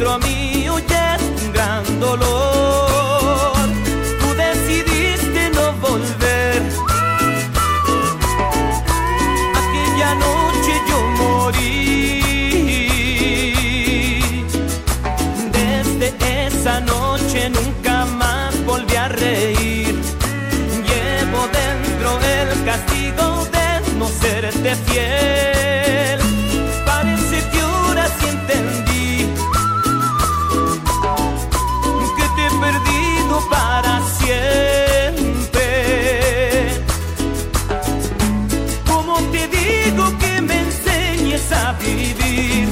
dentro mío ya es un gran dolor. Tú decidiste no volver. Aquella noche yo morí. Desde esa noche nunca más volví a reír. Llevo dentro el castigo de no serte fiel. Parece que ahora sí entendí que te he perdido para siempre. ¿Cómo te digo que me enseñes a vivir?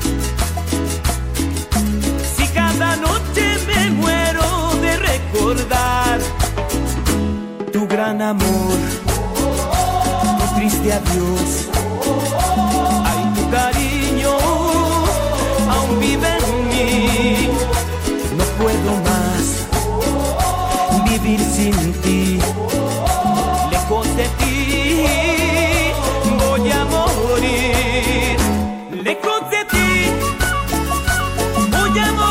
Si cada noche me muero de recordar tu gran amor, tu triste adiós. Ay, tu cariño aún vive en mí. No puedo más vivir sin ti. Lejos de ti voy a morir. Lejos de ti voy a morir.